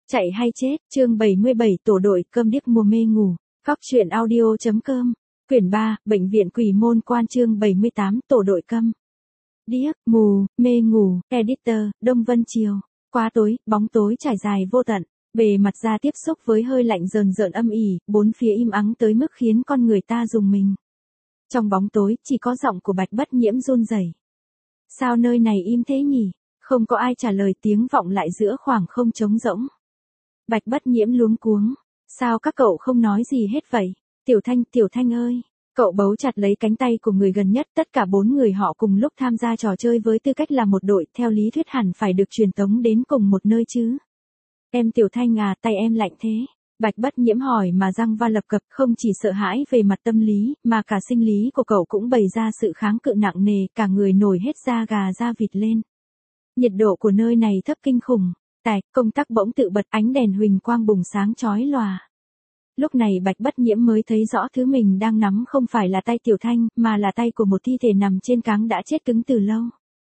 Chạy hay chết, chương 77 tổ đội cơm điếc mùa mê ngủ. Cóc truyện audio.com. Quyển 3, Bệnh viện Quỷ Môn Quan chương 78 tổ đội câm. Điếc, mù, mê ngủ, editor, Đông Vân Chiều. Quá tối, bóng tối trải dài vô tận. Bề mặt da tiếp xúc với hơi lạnh rờn rợn âm ỉ, bốn phía im ắng tới mức khiến con người ta rùng mình. Trong bóng tối, chỉ có giọng của Bạch Bất Nhiễm run rẩy. Sao nơi này im thế nhỉ? Không có ai trả lời, tiếng vọng lại giữa khoảng không trống rỗng. Bạch Bất Nhiễm luống cuống. Sao các cậu không nói gì hết vậy? Tiểu Thanh ơi. Cậu bấu chặt lấy cánh tay của người gần nhất, tất cả 4 người họ cùng lúc tham gia trò chơi với tư cách là một đội, theo lý thuyết hẳn phải được truyền tống đến cùng một nơi chứ. Em Tiểu Thanh à, tay em lạnh thế. Bạch Bất Nhiễm hỏi mà răng va lập cập, không chỉ sợ hãi về mặt tâm lý, mà cả sinh lý của cậu cũng bày ra sự kháng cự nặng nề, cả người nổi hết da gà da vịt lên. Nhiệt độ của nơi này thấp kinh khủng. Tại, công tắc bỗng tự bật, ánh đèn huỳnh quang bùng sáng chói lòa. Lúc này Bạch Bất Nhiễm mới thấy rõ thứ mình đang nắm không phải là tay Tiểu Thanh, mà là tay của một thi thể nằm trên cáng đã chết cứng từ lâu.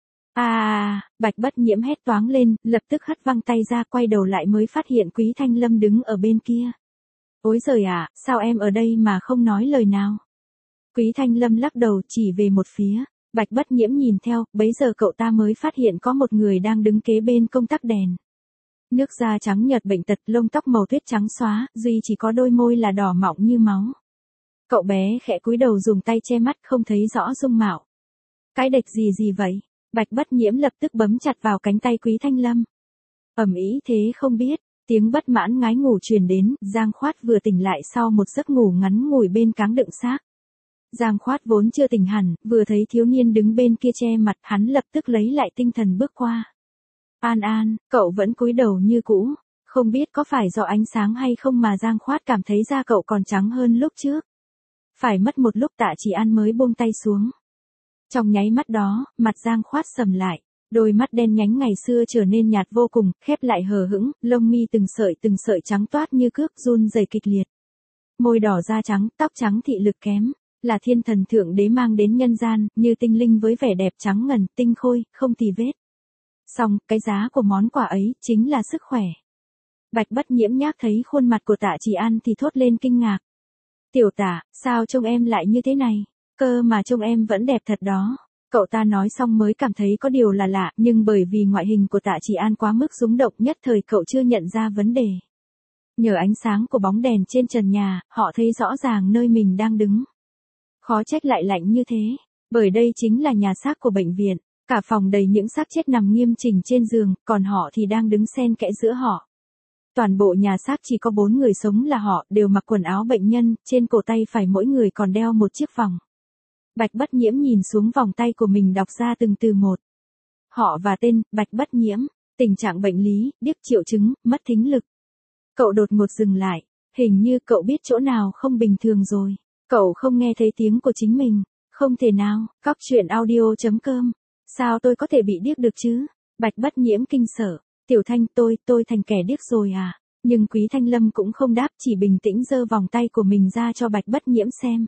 Bạch Bất Nhiễm hét toáng lên, lập tức hất văng tay ra, quay đầu lại mới phát hiện Quý Thanh Lâm đứng ở bên kia. Ôi giời ạ, sao em ở đây mà không nói lời nào? Quý Thanh Lâm lắc đầu chỉ về một phía. Bạch Bất Nhiễm nhìn theo, bấy giờ cậu ta mới phát hiện có một người đang đứng kế bên công tắc đèn. Nước da trắng nhợt bệnh tật, lông tóc màu tuyết trắng xóa, duy chỉ có đôi môi là đỏ mọng như máu. Cậu bé khẽ cúi đầu dùng tay che mắt, không thấy rõ dung mạo. Cái đệch gì vậy? Bạch Bất Nhiễm lập tức bấm chặt vào cánh tay Quý Thanh Lâm. Ầm ĩ thế không biết, tiếng bất mãn ngái ngủ truyền đến, Giang Khoát vừa tỉnh lại sau một giấc ngủ ngắn ngủi bên cáng đựng xác. Giang Khoát vốn chưa tỉnh hẳn, vừa thấy thiếu niên đứng bên kia che mặt, hắn lập tức lấy lại tinh thần bước qua. An, cậu vẫn cúi đầu như cũ, không biết có phải do ánh sáng hay không mà Giang Khoát cảm thấy da cậu còn trắng hơn lúc trước. Phải mất một lúc Tạ Chỉ An mới buông tay xuống. Trong nháy mắt đó, mặt Giang Khoát sầm lại, đôi mắt đen nhánh ngày xưa trở nên nhạt vô cùng, khép lại hờ hững, lông mi từng sợi trắng toát như cước, run rẩy kịch liệt. Môi đỏ da trắng, tóc trắng, thị lực kém, là thiên thần thượng đế mang đến nhân gian, như tinh linh với vẻ đẹp trắng ngần, tinh khôi, không tì vết. Xong, cái giá của món quà ấy, chính là sức khỏe. Bạch Bất Nhiễm nhác thấy khuôn mặt của Tạ Chỉ An thì thốt lên kinh ngạc. Tiểu Tạ, sao trông em lại như thế này? Cơ mà trông em vẫn đẹp thật đó. Cậu ta nói xong mới cảm thấy có điều là lạ, nhưng bởi vì ngoại hình của Tạ Chỉ An quá mức rúng động, nhất thời cậu chưa nhận ra vấn đề. Nhờ ánh sáng của bóng đèn trên trần nhà, họ thấy rõ ràng nơi mình đang đứng. Khó trách lại lạnh như thế, bởi đây chính là nhà xác của bệnh viện. Cả phòng đầy những xác chết nằm nghiêm chỉnh trên giường, còn họ thì đang đứng xen kẽ giữa họ. Toàn bộ nhà xác chỉ có 4 người sống là họ, đều mặc quần áo bệnh nhân, trên cổ tay phải mỗi người còn đeo một chiếc vòng. Bạch Bất Nhiễm nhìn xuống vòng tay của mình, đọc ra từng từ một. Họ và tên, Bạch Bất Nhiễm, tình trạng bệnh lý, điếc, triệu chứng, mất thính lực. Cậu đột ngột dừng lại, hình như cậu biết chỗ nào không bình thường rồi. Cậu không nghe thấy tiếng của chính mình. Không thể nào, Cóc truyện audio.com. Sao tôi có thể bị điếc được chứ? Bạch Bất Nhiễm kinh sợ. Tiểu Thanh, tôi thành kẻ điếc rồi à? Nhưng Quý Thanh Lâm cũng không đáp, chỉ bình tĩnh giơ vòng tay của mình ra cho Bạch Bất Nhiễm xem.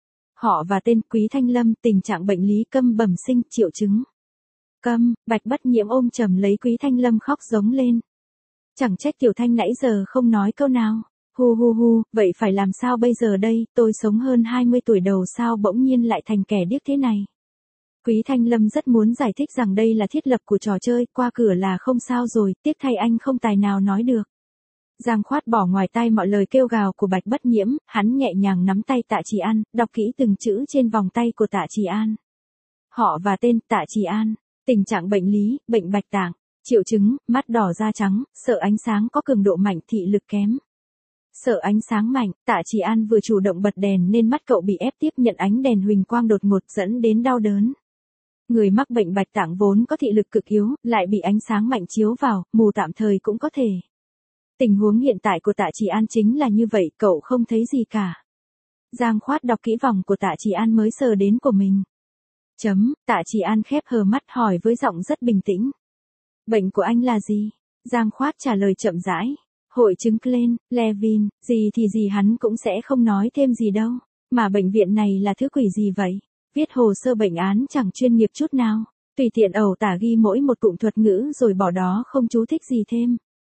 Họ và tên, Quý Thanh Lâm, tình trạng bệnh lý câm bẩm sinh, triệu chứng. Câm, Bạch Bất Nhiễm ôm chầm lấy Quý Thanh Lâm khóc giống lên. Chẳng trách Tiểu Thanh nãy giờ không nói câu nào. Hu, vậy phải làm sao bây giờ đây, tôi sống hơn 20 tuổi đầu sao bỗng nhiên lại thành kẻ điếc thế này. Quý Thanh Lâm rất muốn giải thích rằng đây là thiết lập của trò chơi, qua cửa là không sao rồi, tiếc thay anh không tài nào nói được. Giang Khoát bỏ ngoài tai mọi lời kêu gào của Bạch Bất Nhiễm, hắn nhẹ nhàng nắm tay Tạ Chỉ An, đọc kỹ từng chữ trên vòng tay của Tạ Chỉ An. Họ và tên, Tạ Chỉ An, tình trạng bệnh lý, bệnh bạch tạng, triệu chứng, mắt đỏ da trắng, sợ ánh sáng có cường độ mạnh, thị lực kém. Sợ ánh sáng mạnh, Tạ Chỉ An vừa chủ động bật đèn nên mắt cậu bị ép tiếp nhận ánh đèn huỳnh quang đột ngột dẫn đến đau đớn. Người mắc bệnh bạch tạng vốn có thị lực cực yếu, lại bị ánh sáng mạnh chiếu vào, mù tạm thời cũng có thể. Tình huống hiện tại của Tạ Chỉ An chính là như vậy, cậu không thấy gì cả. Giang Khoát đọc kỹ vòng của Tạ Chỉ An mới sờ đến của mình. Tạ Chỉ An khép hờ mắt hỏi với giọng rất bình tĩnh. Bệnh của anh là gì? Giang Khoát trả lời chậm rãi. Hội chứng Klein-Levin, gì thì gì hắn cũng sẽ không nói thêm gì đâu. Mà bệnh viện này là thứ quỷ gì vậy? Viết hồ sơ bệnh án chẳng chuyên nghiệp chút nào. Tùy tiện ẩu tả ghi mỗi một cụm thuật ngữ rồi bỏ đó, không chú thích gì thêm.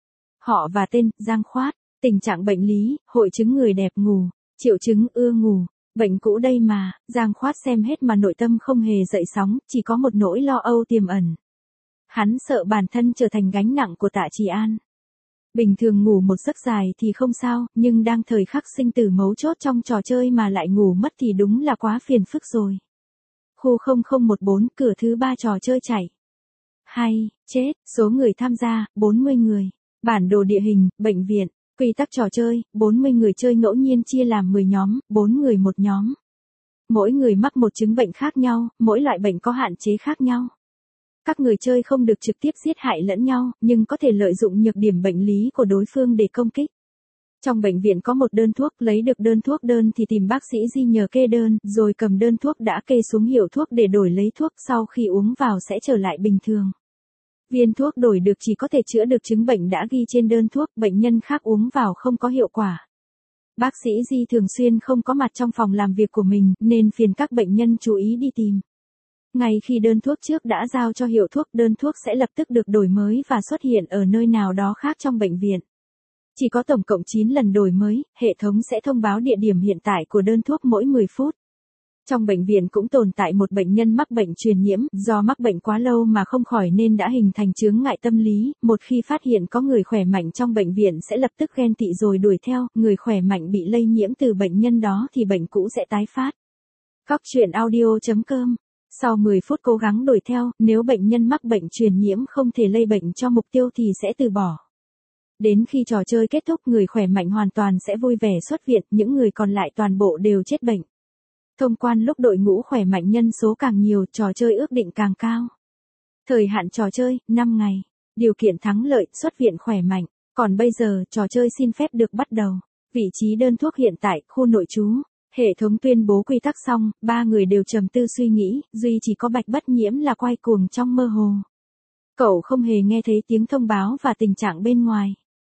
Họ và tên, Giang Khoát. Tình trạng bệnh lý, hội chứng người đẹp ngủ. Triệu chứng ưa ngủ. Bệnh cũ đây mà, Giang Khoát xem hết mà nội tâm không hề dậy sóng, chỉ có một nỗi lo âu tiềm ẩn. Hắn sợ bản thân trở thành gánh nặng của Tạ Trì An. Bình thường ngủ một giấc dài thì không sao, nhưng đang thời khắc sinh tử mấu chốt trong trò chơi mà lại ngủ mất thì đúng là quá phiền phức rồi. Khu 0014, cửa thứ 3 trò chơi chạy. Hay, chết, số người tham gia, 40 người. Bản đồ địa hình, bệnh viện. Quy tắc trò chơi, 40 người chơi ngẫu nhiên chia làm 10 nhóm, 4 người một nhóm. Mỗi người mắc một chứng bệnh khác nhau, mỗi loại bệnh có hạn chế khác nhau. Các người chơi không được trực tiếp giết hại lẫn nhau, nhưng có thể lợi dụng nhược điểm bệnh lý của đối phương để công kích. Trong bệnh viện có một đơn thuốc, lấy được đơn thuốc đơn thì tìm bác sĩ Di nhờ kê đơn, rồi cầm đơn thuốc đã kê xuống hiệu thuốc để đổi lấy thuốc, sau khi uống vào sẽ trở lại bình thường. Viên thuốc đổi được chỉ có thể chữa được chứng bệnh đã ghi trên đơn thuốc, bệnh nhân khác uống vào không có hiệu quả. Bác sĩ Di thường xuyên không có mặt trong phòng làm việc của mình, nên phiền các bệnh nhân chú ý đi tìm. Ngay khi đơn thuốc trước đã giao cho hiệu thuốc, đơn thuốc sẽ lập tức được đổi mới và xuất hiện ở nơi nào đó khác trong bệnh viện. Chỉ có tổng cộng 9 lần đổi mới, hệ thống sẽ thông báo địa điểm hiện tại của đơn thuốc mỗi 10 phút. Trong bệnh viện cũng tồn tại một bệnh nhân mắc bệnh truyền nhiễm, do mắc bệnh quá lâu mà không khỏi nên đã hình thành chướng ngại tâm lý, một khi phát hiện có người khỏe mạnh trong bệnh viện sẽ lập tức ghen tị rồi đuổi theo, người khỏe mạnh bị lây nhiễm từ bệnh nhân đó thì bệnh cũ sẽ tái phát. Góc truyện audio.com. Sau 10 phút cố gắng đuổi theo, nếu bệnh nhân mắc bệnh truyền nhiễm không thể lây bệnh cho mục tiêu thì sẽ từ bỏ. Đến khi trò chơi kết thúc, người khỏe mạnh hoàn toàn sẽ vui vẻ xuất viện, những người còn lại toàn bộ đều chết bệnh. Thông quan lúc đội ngũ khỏe mạnh nhân số càng nhiều, trò chơi ước định càng cao. Thời hạn trò chơi, 5 ngày. Điều kiện thắng lợi, xuất viện khỏe mạnh. Còn bây giờ, trò chơi xin phép được bắt đầu. Vị trí đơn thuốc hiện tại, khu nội trú. Hệ thống tuyên bố quy tắc xong, 3 người đều trầm tư suy nghĩ, duy chỉ có Bạch Bất Nhiễm là quay cuồng trong mơ hồ. Cậu không hề nghe thấy tiếng thông báo và tình trạng bên ngoài.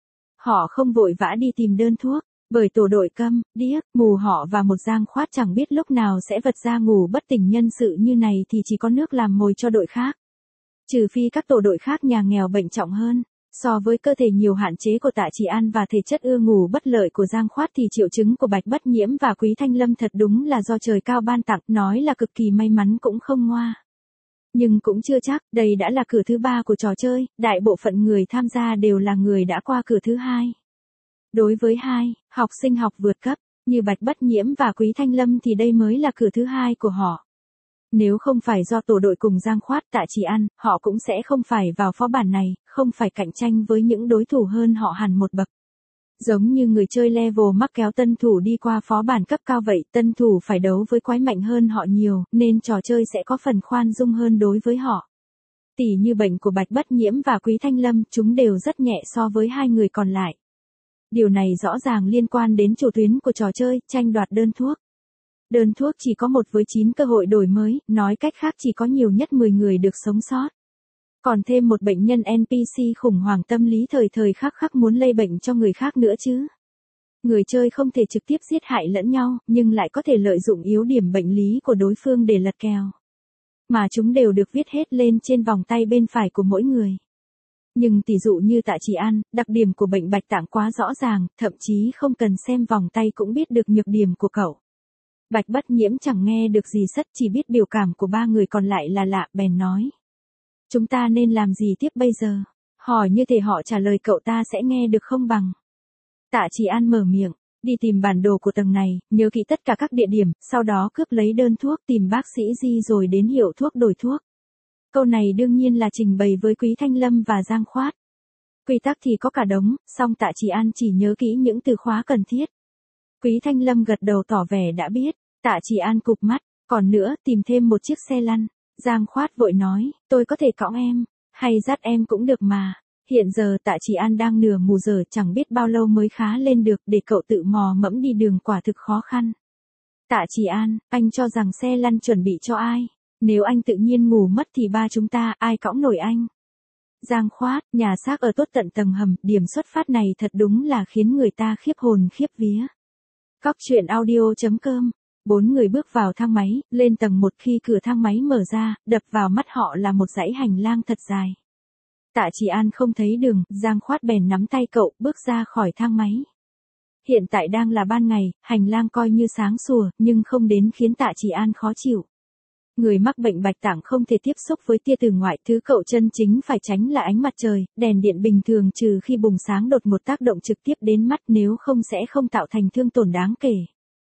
Họ không vội vã đi tìm đơn thuốc, bởi tổ đội câm, điếc, mù họ và một Giang Khoát chẳng biết lúc nào sẽ vật ra ngủ bất tỉnh nhân sự như này thì chỉ có nước làm mồi cho đội khác. Trừ phi các tổ đội khác nhà nghèo bệnh trọng hơn. So với cơ thể nhiều hạn chế của Tạ Trì An và thể chất ưa ngủ bất lợi của Giang Khoát thì triệu chứng của Bạch Bất Nhiễm và Quý Thanh Lâm thật đúng là do trời cao ban tặng, nói là cực kỳ may mắn cũng không ngoa. Nhưng cũng chưa chắc, đây đã là cửa thứ 3 của trò chơi, đại bộ phận người tham gia đều là người đã qua cửa thứ 2. Đối với học sinh học vượt cấp, như Bạch Bất Nhiễm và Quý Thanh Lâm thì đây mới là cửa thứ 2 của họ. Nếu không phải do tổ đội cùng Giang Khoát, Tạ Trì An, họ cũng sẽ không phải vào phó bản này, không phải cạnh tranh với những đối thủ hơn họ hẳn một bậc. Giống như người chơi level mắc kéo tân thủ đi qua phó bản cấp cao vậy, tân thủ phải đấu với quái mạnh hơn họ nhiều, nên trò chơi sẽ có phần khoan dung hơn đối với họ. Tỉ như bệnh của Bạch Bất Nhiễm và Quý Thanh Lâm, chúng đều rất nhẹ so với 2 người còn lại. Điều này rõ ràng liên quan đến chủ tuyến của trò chơi, tranh đoạt đơn thuốc. Đơn thuốc chỉ có 1 với 9 cơ hội đổi mới, nói cách khác chỉ có nhiều nhất 10 người được sống sót. Còn thêm một bệnh nhân NPC khủng hoảng tâm lý thời khắc muốn lây bệnh cho người khác nữa chứ. Người chơi không thể trực tiếp giết hại lẫn nhau, nhưng lại có thể lợi dụng yếu điểm bệnh lý của đối phương để lật kèo. Mà chúng đều được viết hết lên trên vòng tay bên phải của mỗi người. Nhưng tỷ dụ như Tạ Trì An, đặc điểm của bệnh bạch tạng quá rõ ràng, thậm chí không cần xem vòng tay cũng biết được nhược điểm của cậu. Bạch Bất Nhiễm chẳng nghe được gì sất, chỉ biết biểu cảm của 3 người còn lại là lạ, bèn nói. Chúng ta nên làm gì tiếp bây giờ? Hỏi như thể họ trả lời cậu ta sẽ nghe được không bằng. Tạ Trì An mở miệng, đi tìm bản đồ của tầng này, nhớ kỹ tất cả các địa điểm, sau đó cướp lấy đơn thuốc, tìm bác sĩ Di rồi đến hiệu thuốc đổi thuốc. Câu này đương nhiên là trình bày với Quý Thanh Lâm và Giang Khoát. Quy tắc thì có cả đống, song Tạ Trì An chỉ nhớ kỹ những từ khóa cần thiết. Quý Thanh Lâm gật đầu tỏ vẻ đã biết, Tạ Trì An cụp mắt, còn nữa, tìm thêm một chiếc xe lăn. Giang Khoát vội nói, tôi có thể cõng em, hay dắt em cũng được mà. Hiện giờ Tạ Trì An đang nửa mù giờ, chẳng biết bao lâu mới khá lên được, để cậu tự mò mẫm đi đường quả thực khó khăn. Tạ Trì An, anh cho rằng xe lăn chuẩn bị cho ai? Nếu anh tự nhiên ngủ mất thì ba chúng ta, ai cõng nổi anh? Giang Khoát, nhà xác ở tốt tận tầng hầm, điểm xuất phát này thật đúng là khiến người ta khiếp hồn khiếp vía. Góc truyện audio.com. 4 người bước vào thang máy, lên tầng 1 khi cửa thang máy mở ra, đập vào mắt họ là một dãy hành lang thật dài. Tạ Chỉ An không thấy đường, Giang Khoát bèn nắm tay cậu, bước ra khỏi thang máy. Hiện tại đang là ban ngày, hành lang coi như sáng sủa, nhưng không đến khiến Tạ Chỉ An khó chịu. Người mắc bệnh bạch tạng không thể tiếp xúc với tia từ ngoại, thứ cậu chân chính phải tránh là ánh mặt trời, đèn điện bình thường trừ khi bùng sáng đột ngột tác động trực tiếp đến mắt, nếu không sẽ không tạo thành thương tổn đáng kể.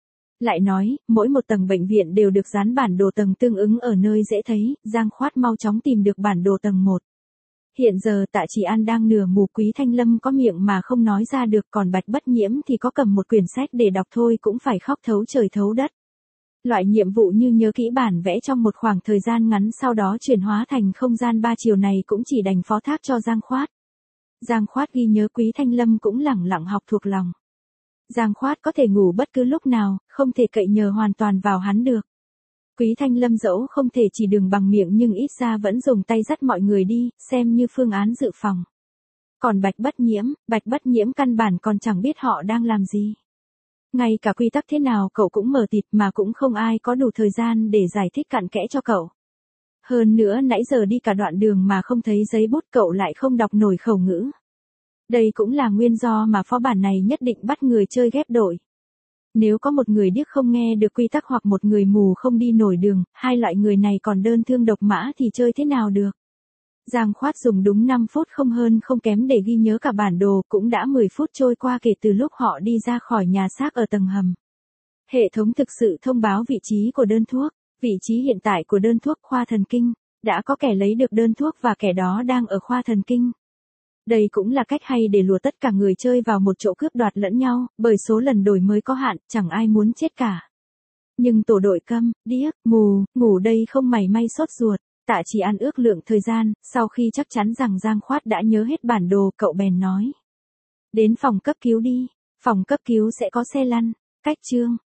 Lại nói, mỗi một tầng bệnh viện đều được dán bản đồ tầng tương ứng ở nơi dễ thấy, Giang Khoát mau chóng tìm được bản đồ tầng 1. Hiện giờ Tạ Chỉ An đang nửa mù, Quý Thanh Lâm có miệng mà không nói ra được, còn Bạch Bất Nhiễm thì có cầm một quyển sách để đọc thôi cũng phải khóc thấu trời thấu đất. Loại nhiệm vụ như nhớ kỹ bản vẽ trong một khoảng thời gian ngắn sau đó chuyển hóa thành không gian 3 chiều này cũng chỉ đành phó thác cho Giang Khoát. Giang Khoát ghi nhớ Quý Thanh Lâm cũng lẳng lặng học thuộc lòng. Giang Khoát có thể ngủ bất cứ lúc nào, không thể cậy nhờ hoàn toàn vào hắn được. Quý Thanh Lâm dẫu không thể chỉ đường bằng miệng nhưng ít ra vẫn dùng tay dắt mọi người đi, xem như phương án dự phòng. Còn Bạch Bất Nhiễm căn bản còn chẳng biết họ đang làm gì. Ngay cả quy tắc thế nào cậu cũng mờ tịt mà cũng không ai có đủ thời gian để giải thích cặn kẽ cho cậu. Hơn nữa nãy giờ đi cả đoạn đường mà không thấy giấy bút, cậu lại không đọc nổi khẩu ngữ. Đây cũng là nguyên do mà phó bản này nhất định bắt người chơi ghép đội. Nếu có một người điếc không nghe được quy tắc hoặc một người mù không đi nổi đường, hai loại người này còn đơn thương độc mã thì chơi thế nào được. Giang Khoát dùng đúng 5 phút không hơn không kém để ghi nhớ cả bản đồ, cũng đã 10 phút trôi qua kể từ lúc họ đi ra khỏi nhà xác ở tầng hầm. Hệ thống thực sự thông báo vị trí của đơn thuốc, vị trí hiện tại của đơn thuốc khoa thần kinh, đã có kẻ lấy được đơn thuốc và kẻ đó đang ở khoa thần kinh. Đây cũng là cách hay để lùa tất cả người chơi vào một chỗ cướp đoạt lẫn nhau, bởi số lần đổi mới có hạn, chẳng ai muốn chết cả. Nhưng tổ đội câm, điếc, mù, ngủ đây không mảy may sốt ruột. Tạ Chỉ An ước lượng thời gian, sau khi chắc chắn rằng Giang Khoát đã nhớ hết bản đồ, cậu bèn nói. Đến phòng cấp cứu đi, phòng cấp cứu sẽ có xe lăn, cách chương.